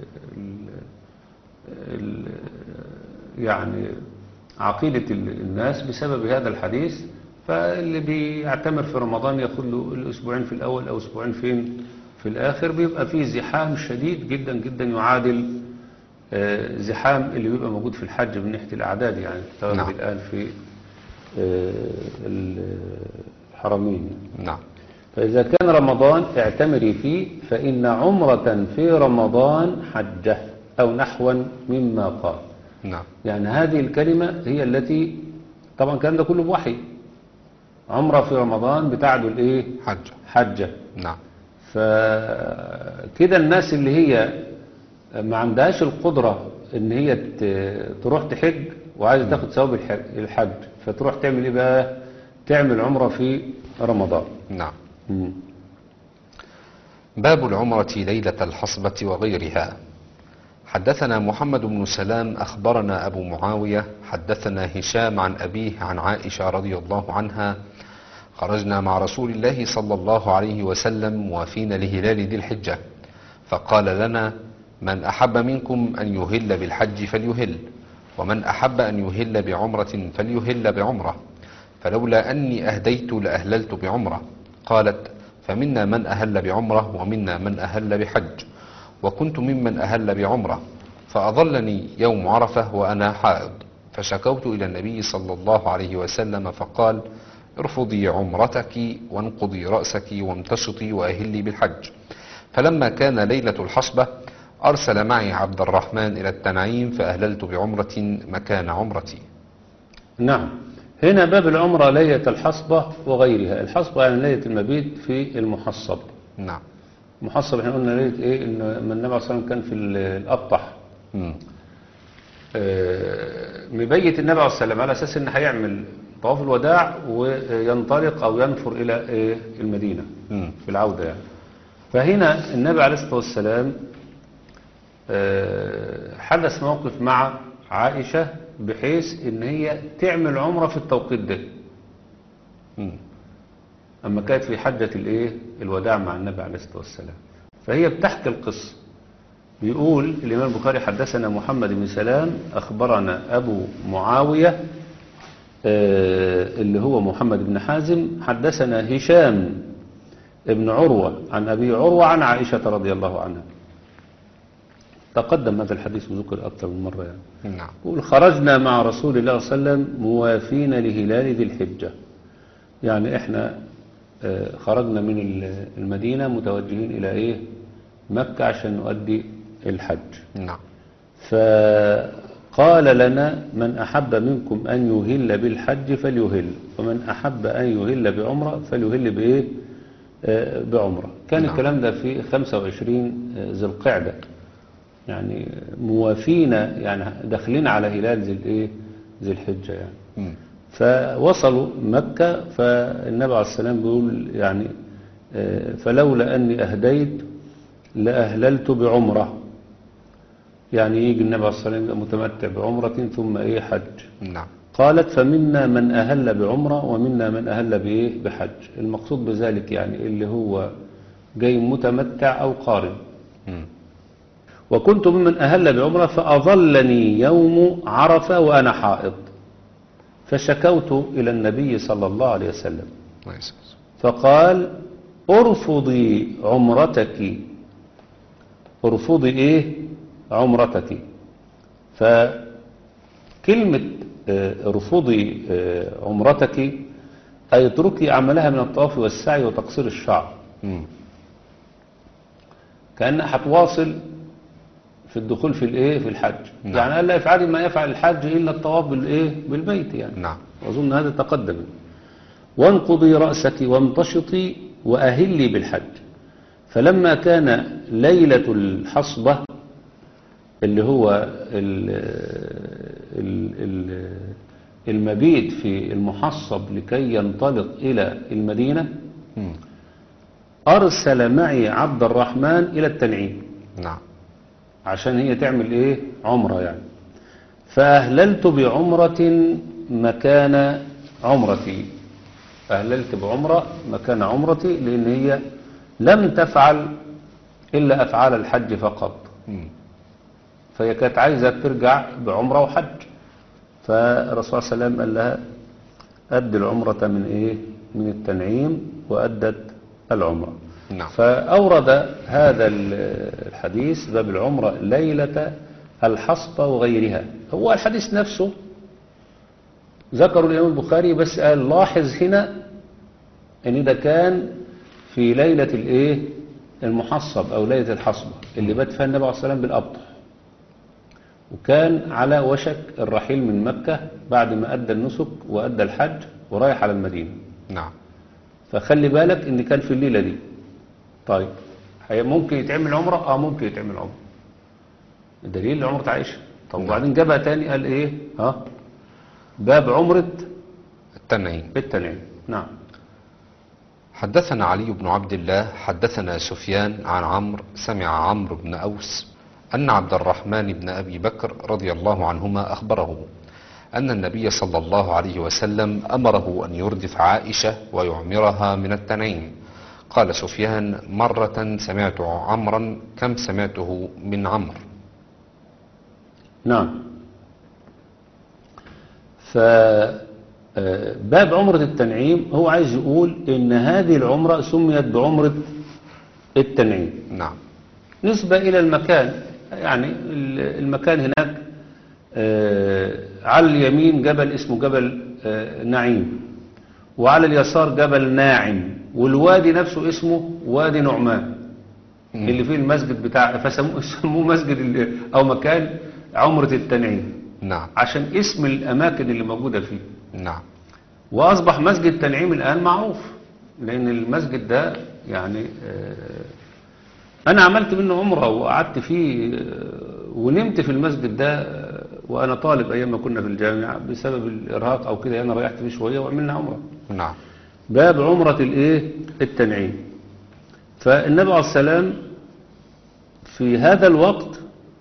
يعني عقيدة الناس بسبب هذا الحديث. فاللي بيعتمر في رمضان ياخد له الأسبوعين في الأول أو أسبوعين في الآخر، بيبقى فيه زحام شديد جدا جدا يعادل زحام اللي بيبقى موجود في الحج من ناحية الأعداد يعني تغلب الآن في الحرمين. نعم. فإذا كان رمضان اعتمري فيه فإن عمرة في رمضان حجة أو نحوا مما قال. نعم. يعني هذه الكلمة هي التي طبعا كان ده كله بوحي، عمرة في رمضان بتعدل ايه حجة. نعم. فكده الناس اللي هي ما عندهاش القدرة ان هي تروح تحج وعايزة تاخد ثواب الحج، فتروح تعمل ايه بقى؟ تعمل عمرة في رمضان. نعم. باب العمرة ليلة الحصبة وغيرها. حدثنا محمد بن سلام أخبرنا أبو معاوية حدثنا هشام عن أبيه عن عائشة رضي الله عنها خرجنا مع رسول الله صلى الله عليه وسلم وفينا لهلال ذي الحجة، فقال لنا من أحب منكم أن يهل بالحج فليهل، ومن أحب أن يهل بعمرة فليهل بعمرة، فلولا أني أهديت لأهللت بعمرة. قالت فمنا من أهل بعمرة ومنا من أهل بحج، وكنت ممن أهل بعمرة، فأظلني يوم عرفة وأنا حائض، فشكوت إلى النبي صلى الله عليه وسلم فقال ارفضي عمرتك وانقضي رأسك وامتشطي وأهلي بالحج. فلما كان ليلة الحصبة أرسل معي عبد الرحمن إلى التنعيم فأهللت بعمرة مكان عمرتي. نعم. هنا باب العمرة ليلة الحصبة وغيرها. الحصبة يعني ليلة المبيت في المحصب. نعم. محصب احنا قلنا ليلة ايه؟ ان النبي عليه الصلاة والسلام كان في الأبطح مبيت النبي عليه الصلاة والسلام على أساس ان هيعمل طواف الوداع وينطلق او ينفر الى المدينة في العودة يعني. فهنا النبي عليه الصلاة والسلام حدث موقف مع عائشة بحيث ان هي تعمل عمرة في التوقيت ده اما كانت في حجة الوداع مع النبي عليه الصلاة والسلام. فهي بتحكي القصة. بيقول الامام البخاري حدثنا محمد بن سلام اخبرنا ابو معاوية اللي هو محمد بن حازم حدثنا هشام ابن عروة عن ابي عروة عن عائشة رضي الله عنها. تقدم هذا الحديث وذكر أكثر من مرة يعني. نعم. يقول خرجنا مع رسول الله صلى الله عليه وسلم موافين لهلال ذي الحجة. يعني احنا خرجنا من المدينة متوجهين إلى إيه؟ مكة عشان نؤدي الحج. نعم. فقال لنا من أحب منكم أن يهل بالحج فليهل، ومن أحب أن يهل بعمرة فليهل بإيه؟ بعمرة. كان نعم. الكلام ده في 25 ذي القعدة، يعني موافين، يعني داخلين على هلال ذي الحجة يعني. مم. فوصلوا مكة، فالنبي عليه السلام بيقول يعني فلولا أني أهديت لأهللت بعمرة. يعني يجي النبي عليه السلام يبقى متمتع بعمرة ثم إيه حج. نعم. قالت فمنا من أهل بعمرة ومنا من أهل بإيه بحج. المقصود بذلك يعني اللي هو جاي متمتع أو قارن. مم. وكنت ممن أهل بعمرة فأظلني يوم عرفة وأنا حائض، فشكوت إلى النبي صلى الله عليه وسلم الله يسلمك. فقال ارفضي عمرتك. ارفضي إيه عمرتك. فكلمة ارفضي عمرتك أي اتركي عملها من الطواف والسعي وتقصير الشعر. مم. كأنها هتواصل في الدخول في الايه في الحج. نعم. يعني قال لا يفعل ما يفعل الحج الا الطواف بالايه بالبيت يعني. نعم. واظن هذا تقدم. وانقضي رأسك وامتشطي واهلي بالحج. فلما كان ليلة الحصبة اللي هو المبيت في المحصب لكي ينطلق الى المدينة، مم. ارسل معي عبد الرحمن الى التنعيم نعم. عشان هي تعمل ايه عمرة يعني. فأهللت بعمرة مكان عمرتي. أهللت بعمرة مكان عمرتي لأن هي لم تفعل إلا أفعال الحج فقط. مم. فهي كانت عايزة ترجع بعمرة وحج، فالرسول صلى الله عليه وسلم قال لها أد العمرة من إيه من التنعيم، وأدت العمرة. نعم. فأورد هذا الحديث باب العمرة ليلة الحصبة وغيرها. هو الحديث نفسه ذكر الإمام البخاري، بس قال لاحظ هنا ان ده كان في ليلة الايه المحصب او ليلة الحصبة اللي بات فيها النبي عليه الصلاة والسلام بالأبطح، وكان على وشك الرحيل من مكة بعد ما أدى النسك وأدى الحج ورايح على المدينة. نعم. فخلي بالك ان كان في الليلة دي. طيب ممكن يتعمل عمرة؟ ممكن يتعمل عمرة، الدليل عمرة عائشة. طب وبعدين جابها تاني قال ايه باب عمرة التنعيم. نعم. حدثنا علي بن عبد الله حدثنا سفيان عن عمرو سمع عمرو بن أوس أن عبد الرحمن بن أبي بكر رضي الله عنهما أخبره أن النبي صلى الله عليه وسلم أمره أن يردف عائشة ويعمرها من التنعيم. قال سفيان مرة سمعت عمرا كم سمعته من عمرو. نعم. فباب عمرة التنعيم هو عايز يقول إن هذه العمرة سميت بعمرة التنعيم. نعم. نسبة إلى المكان، يعني المكان هناك على اليمين جبل اسمه جبل نعيم، وعلى اليسار جبل ناعم، والوادي نفسه اسمه وادي نعمان اللي فيه المسجد بتاع، فسموه مسجد أو مكان عمرة التنعيم. نعم. عشان اسم الأماكن اللي موجودة فيه. نعم. وأصبح مسجد التنعيم الآن معروف، لأن المسجد ده يعني أنا عملت منه عمرة وقعدت فيه ونمت في المسجد ده وأنا طالب أيام ما كنا في الجامعة بسبب الإرهاق أو كده، أنا ريحت فيه شوية وعملنا عمرة. نعم. باب عمرة التنعيم. فالنبي عليه السلام في هذا الوقت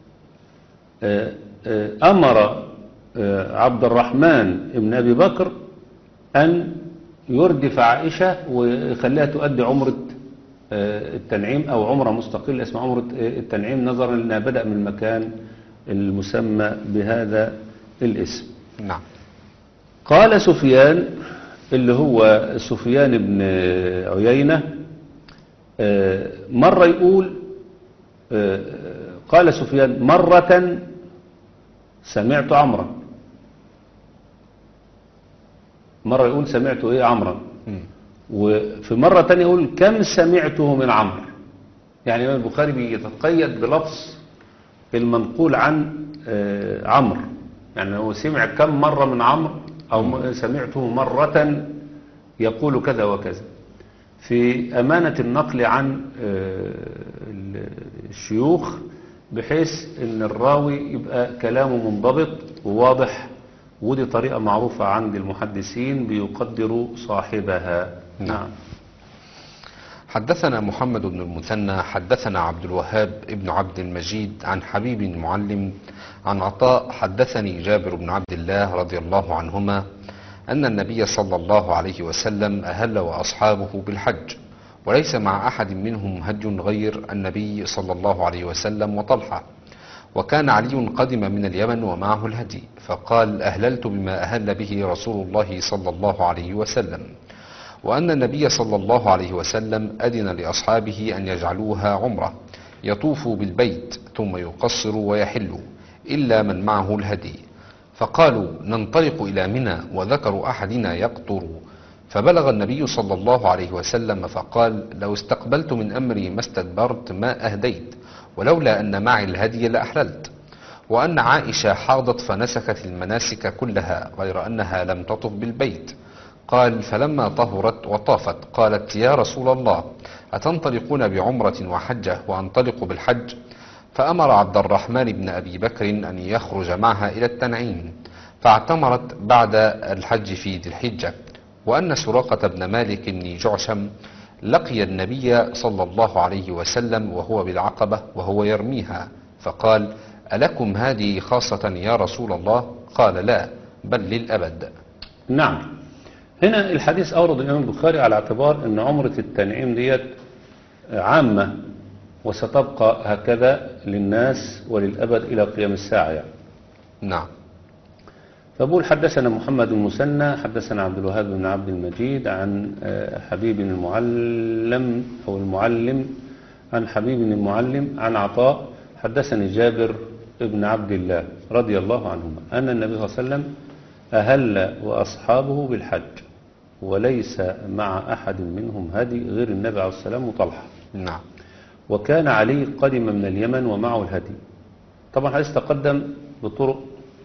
أمر عبد الرحمن ابن أبي بكر أن يردف عائشة ويخليها تؤدي عمرة التنعيم أو عمرة مستقلة اسمها عمرة التنعيم، نظرا لأنها بدأ من المكان المسمى بهذا الاسم. نعم. قال سفيان اللي هو سفيان بن عيينة مرة يقول قال سفيان مرة سمعت عمرا، مرة يقول سمعت ايه عمرا، وفي مرة تانية يقول كم سمعته من عمرو. يعني الإمام البخاري بيتقيد بلفظ المنقول عن عمرو، يعني هو سمع كم مرة من عمرو أو سمعته مرة يقول كذا وكذا، في أمانة النقل عن الشيوخ، بحيث ان الراوي يبقى كلامه منضبط وواضح، ودي طريقة معروفة عند المحدثين بيقدروا صاحبها. نعم. حدثنا محمد بن المثنى حدثنا عبد الوهاب ابن عبد المجيد عن حبيب المعلم عن عطاء حدثني جابر بن عبد الله رضي الله عنهما أن النبي صلى الله عليه وسلم أهل وأصحابه بالحج، وليس مع أحد منهم هدي غير النبي صلى الله عليه وسلم وطلحة، وكان علي قدم من اليمن ومعه الهدي، فقال أهللت بما أهل به رسول الله صلى الله عليه وسلم، وأن النبي صلى الله عليه وسلم أذن لأصحابه أن يجعلوها عمرة، يطوفوا بالبيت ثم يقصروا ويحلوا إلا من معه الهدي، فقالوا ننطلق إلى منى، وذكر أحدنا يقطر، فبلغ النبي صلى الله عليه وسلم فقال لو استقبلت من أمري ما استدبرت ما أهديت، ولولا أن معي الهدي لأحللت، وأن عائشة حاضت فنسكت المناسك كلها غير أنها لم تطف بالبيت. قال فلما طهرت وطافت قالت يا رسول الله أتنطلقون بعمرة وحجة وأنطلق بالحج؟ فأمر عبد الرحمن بن أبي بكر أن يخرج معها إلى التنعيم، فاعتمرت بعد الحج في ذي الحجة. وأن سراقة بن مالك بن جعشم لقي النبي صلى الله عليه وسلم وهو بالعقبة وهو يرميها، فقال ألكم هذه خاصة يا رسول الله؟ قال لا بل للأبد. نعم. هنا الحديث أورد الإمام البخاري على اعتبار أن عمرة التنعيم ديت عامة وستبقى هكذا للناس وللأبد إلى قيام الساعة يعني. نعم. فبقول حدثنا محمد المثنى حدثنا عبد الوهاب بن عبد المجيد عن حبيب المعلم أو المعلم عن حبيب المعلم عن عطاء حدثني جابر بن عبد الله رضي الله عنهما أن النبي صلى الله عليه وسلم أهل وأصحابه بالحج، وليس مع أحد منهم هدي غير النبي عليه السلام وطلحة. نعم. وكان علي قدم من اليمن ومعه الهدي. طبعا الحديث تقدم بطرق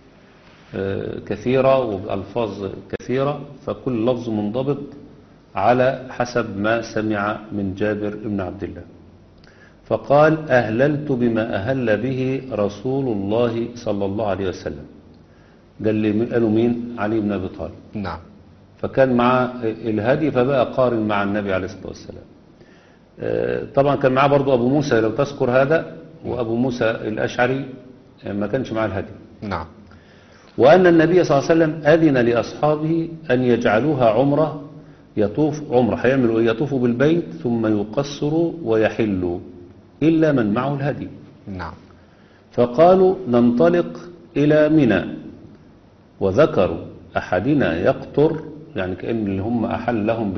كثيرة وبألفاظ كثيرة، فكل لفظ منضبط على حسب ما سمع من جابر بن عبد الله. فقال أهللت بما أهل به رسول الله صلى الله عليه وسلم. ده اللي قالوا مين؟ علي بن أبي طالب. نعم. فكان مع الهدي فبقى قارن مع النبي عليه الصلاة والسلام. طبعا كان معاه برضو أبو موسى لو تذكر هذا، وأبو موسى الأشعري ما كانش معاه الهدي. نعم. وأن النبي صلى الله عليه وسلم أذن لأصحابه أن يجعلوها عمرة، يطوف عمرة هيعملوا يطوفوا بالبيت ثم يقصروا ويحلوا إلا من معه الهدي. نعم. فقالوا ننطلق إلى منى، وذكروا أحدنا يقطر، يعني كأن اللي هم أحل لهم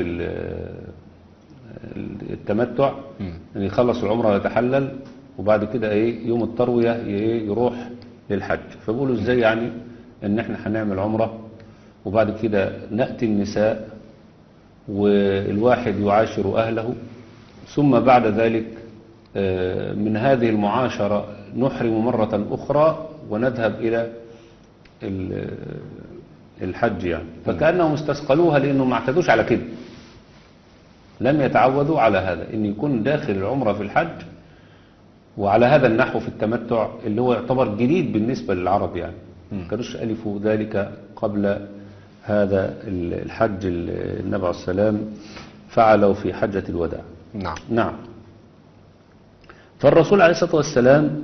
بالتمتع، يعني يخلص العمرة ويتحلل، وبعد كده يوم التروية يروح للحج. فبقولوا ازاي يعني ان احنا هنعمل عمرة وبعد كده نأتي النساء والواحد يعاشر أهله، ثم بعد ذلك من هذه المعاشرة نحرم مرة أخرى ونذهب إلى الحج يعني. فكأنهم استثقلوها لأنهم ما اعتدوش على كده، لم يتعودوا على هذا ان يكون داخل العمرة في الحج، وعلى هذا النحو في التمتع اللي هو يعتبر جديد بالنسبة للعرب يعني. ما كانوش ألفوا ذلك قبل هذا الحج النبي عليه السلام فعلوا في حجة الوداع. نعم. نعم. فالرسول عليه الصلاة والسلام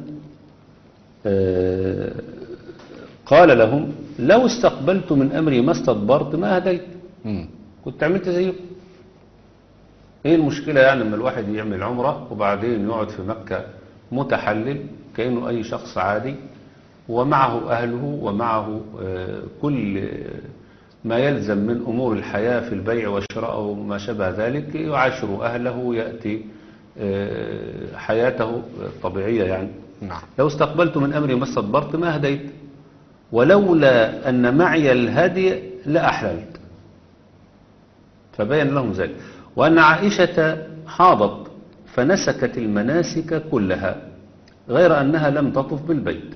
قال لهم لو استقبلت من أمري ما استدبرت ما هديت، كنت عملت زيكم. ايه المشكلة يعني لما الواحد يعمل عمرة وبعدين يقعد في مكة متحلل كأنه أي شخص عادي، ومعه أهله ومعه كل ما يلزم من أمور الحياة في البيع والشراء وما شابه ذلك، يعاشر أهله، يأتي حياته الطبيعية يعني نعم. لو استقبلت من أمري ما استدبرت ما هديت، ولولا أن معي الهدي لأحللت. فبين لهم ذلك. وأن عائشة حاضت فنسكت المناسك كلها غير أنها لم تطف بالبيت.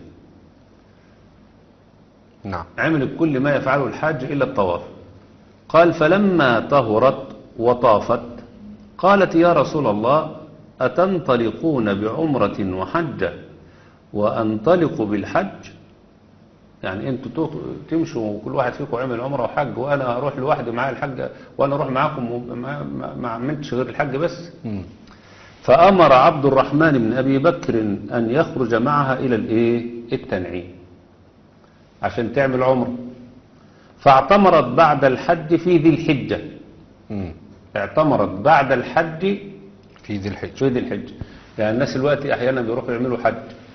نعم. عملت كل ما يفعله الحاج إلا الطواف. قال فلما طهرت وطافت قالت يا رسول الله أتنطلقون بعمرة وحجة وأنطلق بالحج؟ يعني انتوا تمشوا وكل واحد فيكم عمل عمرة وحج وأنا أروح لوحدي معايا الحج وأنا أروح معاكم ما عملتش غير الحج بس. فأمر عبد الرحمن بن أبي بكر أن يخرج معها إلى التنعيم عشان تعمل عمرة. فاعتمرت بعد الحج في ذي الحجة. اعتمرت بعد الحج في ذي الحجة. في ذي الحجة. يعني الناس دلوقتي أحيانا بيروحوا يعملوا حج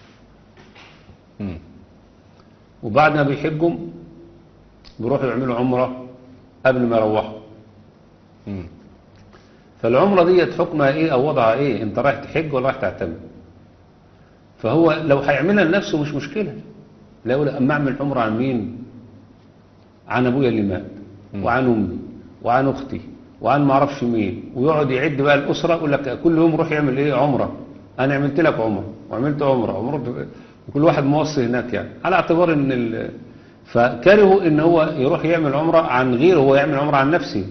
وبعد ما بيحجوا بيروحوا يعملوا عمرة قبل ما يروحوا. فالعمرة دي حكمها ايه او وضعها ايه؟ انت رايح تحج ولا رايح تعتمر؟ فهو لو هيعملها لنفسه مش مشكلة. لا يقول اما اعمل عمرة عن مين؟ عن ابويا اللي مات وعن امي وعن اختي وعن ما اعرفش مين، ويقعد يعد بقى الاسرة يقول لك كل يوم روح يعمل ايه؟ عمرة. انا عملت لك عمرة وعملت عمرة وكل واحد موصي هناك، يعني على اعتبار ان فكرهوا ان هو يروح يعمل عمرة عن غيره، هو يعمل عمرة عن نفسه.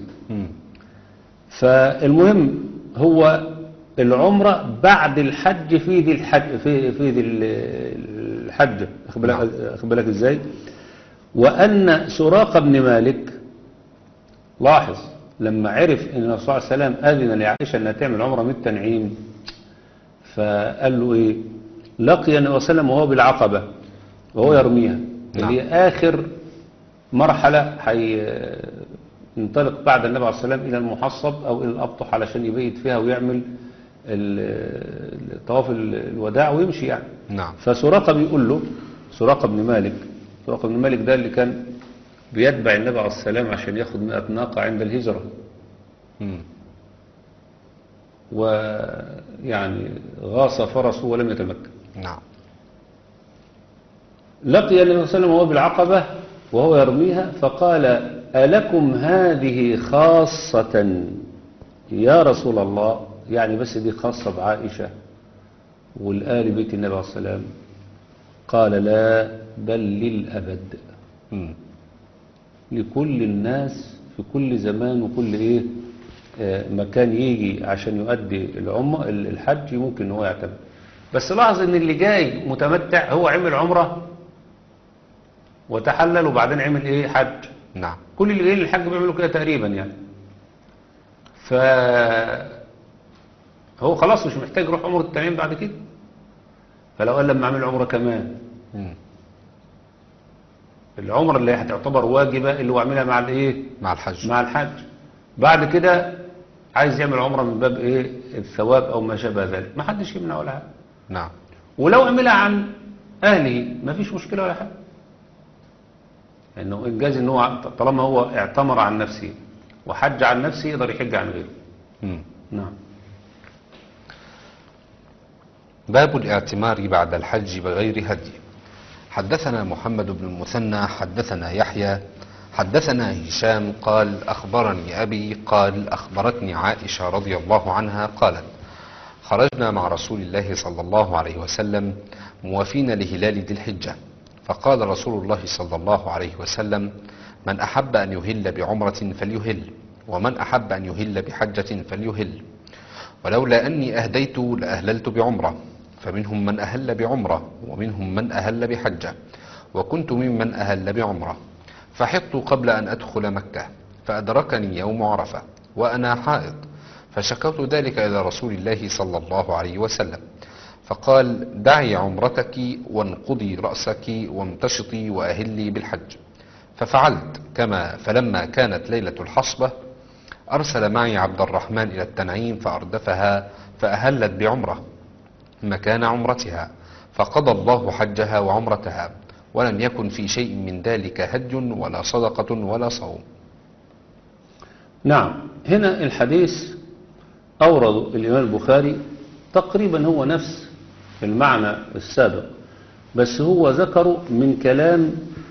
فالمهم هو العمرة بعد الحج في ذي الحج في ذي الحج. اخد بالك ازاي؟ وان سراقة بن مالك لاحظ لما عرف ان الرسول صلى الله عليه وسلم اذن لعائشة انها تعمل عمرة من التنعيم فقال له ايه؟ لقي النبي صلى الله عليه وسلم وهو بالعقبة وهو يرميها. اللي هي اخر مرحلة ينطلق بعد النبي عليه الصلاة والسلام إلى المحصب أو إلى الأبطح علشان يبيت فيها ويعمل طواف الوداع ويمشي يعني. نعم. فسراقة بيقول له سراقة بن مالك ده اللي كان بيتبع النبي عليه الصلاة والسلام عشان ياخد 100 ناقة عند الهجرة. ويعني غاص فرسه ولم يتمكن. نعم. لقي النبي صلى الله عليه وسلم وهو بالعقبة وهو يرميها فقال ألكم هذه خاصة يا رسول الله؟ يعني بس دي خاصة بعائشة والآل بيت النبي عليه الصلاة والسلام؟ قال لا بل للأبد. لكل الناس في كل زمان وكل مكان يجي عشان يؤدي الحج ممكن هو يعتمد. بس لاحظ ان اللي جاي متمتع هو عمل عمرة وتحلل وبعدين عمل حج. نعم. كل اللي جايين للحج بيعملوا كده تقريبا يعني. هو خلاص مش محتاج يروح عمرة التنعيم بعد كده. فلو قال لما اعمل عمرة كمان العمرة اللي هتعتبر واجبة اللي هو عملها مع مع الحج بعد كده عايز يعمل عمرة من باب الثواب او ما شابه ذلك، ما حدش يمنع ولا حاجة. نعم. ولو عملها عن اهله ما فيش مشكلة ولا حاجة، انه انجاز ان هو طالما هو اعتمر عن نفسه وحج عن نفسه يقدر يحج عن غيره. نعم. باب الاعتمار بعد الحج بغير هدي. حدثنا محمد بن المثنى حدثنا يحيى حدثنا هشام قال أخبرني أبي قال أخبرتني عائشة رضي الله عنها قالت خرجنا مع رسول الله صلى الله عليه وسلم موافين لهلال ذي الحجة، فقال رسول الله صلى الله عليه وسلم من أحب أن يهل بعمرة فليهل، ومن أحب أن يهل بحجة فليهل، ولولا أني أهديت لأهللت بعمرة، فمنهم من أهل بعمرة ومنهم من أهل بحجة، وكنت ممن أهل بعمرة، فحطت قبل أن أدخل مكة فأدركني يوم عرفة وأنا حائض، فشكوت ذلك إلى رسول الله صلى الله عليه وسلم، فقال دعي عمرتك وانقضي رأسك وامتشطي وأهلي بالحج، ففعلت فلما كانت ليلة الحصبة أرسل معي عبد الرحمن إلى التنعيم فأردفها فأهلت بعمرة مكان عمرتها، فقضى الله حجها وعمرتها، ولم يكن في شيء من ذلك هدي ولا صدقة ولا صوم. نعم. هنا الحديث أورد الإمام البخاري تقريبا هو نفس المعنى السابق، بس هو ذكره من كلام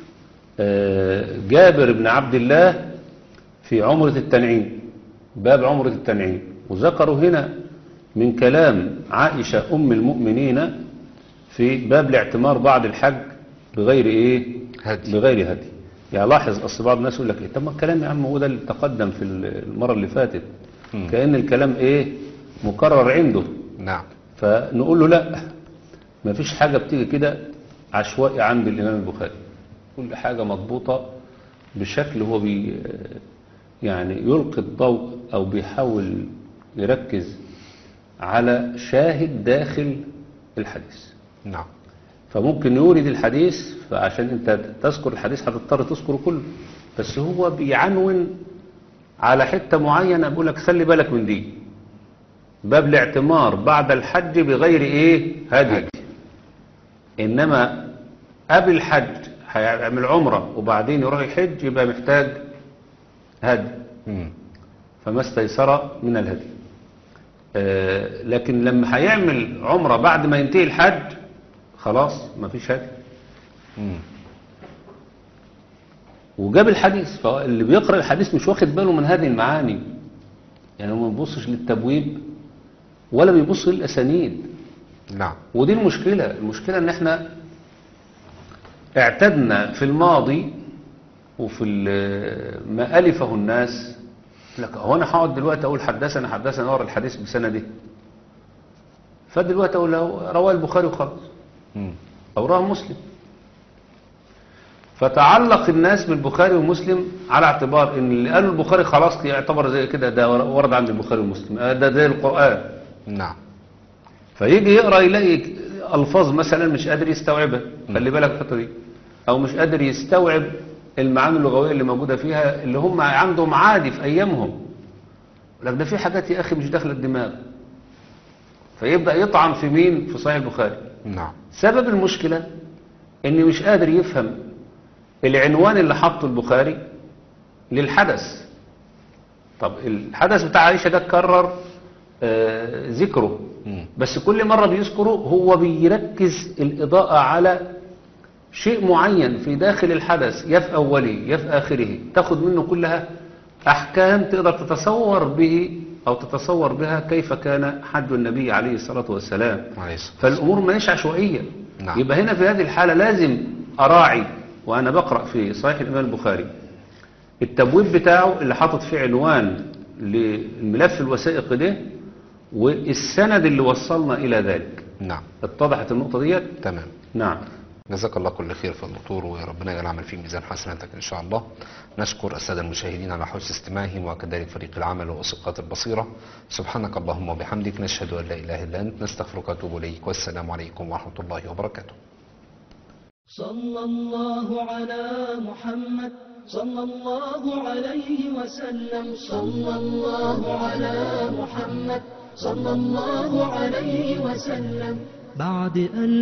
جابر بن عبد الله في عمرة التنعيم، باب عمرة التنعيم، وذكره هنا من كلام عائشة أم المؤمنين في باب الاعتمار بعد الحج بغير ايه هدي. بغير هدي. يعني لاحظ اصل بعض الناس يقول لك ايه، طب ما الكلام يا عم هو ده اللي تقدم في المرة اللي فاتت، كأن الكلام ايه مكرر عنده. نعم. فنقول له لا، ما فيش حاجة بتيجي كده عشوائي عند الإمام البخاري، كل حاجة مضبوطة بشكل هو يعني يلقي الضوء أو بيحاول يركز على شاهد داخل الحديث. نعم. فممكن يورد الحديث، فعشان انت تذكر الحديث هتضطر تذكره كله، بس هو بيعنون على حتة معينة، بقول لك خلي بالك من دي، باب الاعتمار بعد الحج بغير ايه هدي. انما قبل الحج هيعمل عمرة وبعدين يروح الحج يبقى محتاج هدي، فما استيسر من الهدي. لكن لما هيعمل عمرة بعد ما ينتهي الحج خلاص ما فيش هدي. وجاب الحديث، فاللي بيقرأ الحديث مش واخد باله من هذه المعاني، يعني ما بيبصش للتبويب ولا بيبص للأسانيد. نعم. ودي المشكلة ان احنا اعتدنا في الماضي وفي ما ألفه الناس، لك هو انا هقعد دلوقتي اقول حدثنا ورا الحديث بسنده، فدلوقتي اقول رواه البخاري وخلاص، او رواه مسلم، فتعلق الناس بالبخاري ومسلم على اعتبار ان اللي قالوا البخاري خلاص يعتبر زي كده، ده ورد عند البخاري ومسلم، ده زي القرآن. نعم. فيجي يقرأ يلاقي ألفاظ مثلا مش قادر يستوعبها، خلي بالك الحته دي، او مش قادر يستوعب المعاني اللغوية اللي موجودة فيها اللي هم عندهم عادي في ايامهم، لك ده في حاجات يا اخي مش داخله الدماغ، فيبدأ يطعن في مين؟ في صحيح البخاري. نعم. سبب المشكلة اني مش قادر يفهم العنوان اللي حطه البخاري للحدث. طب الحدث بتاع عائشة ده اتكرر ذكره، بس كل مرة بيذكره هو بيركز الإضاءة على شيء معين في داخل الحدث، يا في أوله يا في آخره، تاخد منه كلها أحكام تقدر تتصور به أو تتصور بها كيف كان حج النبي عليه الصلاة والسلام. فالأمور ما هيش عشوائية. نعم. يبقى هنا في هذه الحالة لازم أراعي وأنا بقرأ في صحيح الإمام البخاري التبويب بتاعه اللي حاطط فيه عنوان للملف الوثائقي ده والسند اللي وصلنا إلى ذلك. نعم. اتضحت النقطة ديت؟ تمام. نعم. جزاك الله كل خير في الدكتور، وربنا يجعل العمل في ميزان حسناتك إن شاء الله. نشكر السادة المشاهدين على حسن استماعهم، وكذلك فريق العمل وأسقاط البصيرة. سبحانك اللهم وبحمدك، نشهد أن لا إله إلا أنت، نستغفرك ونتوب إليك، والسلام عليكم ورحمة الله وبركاته. صلى الله على محمد صلى الله عليه وسلم، صلى الله على محمد صلى الله عليه وسلم. بعد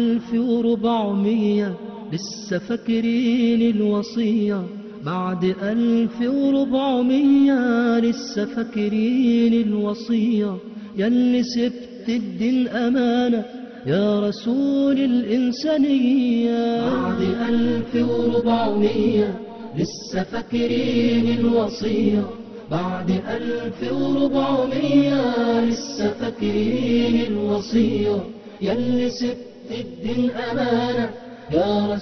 1400 لسه فاكرين الوصية، بعد 1400 لسه فاكرين الوصية، ياللي سبت الدين أمانة يا رسول الإنسانية. بعد 1400 لسه فاكرين الوصية، بعد 1400 لسه فاكرين الوصية، ياللي سبت الدين أمانة يا رسول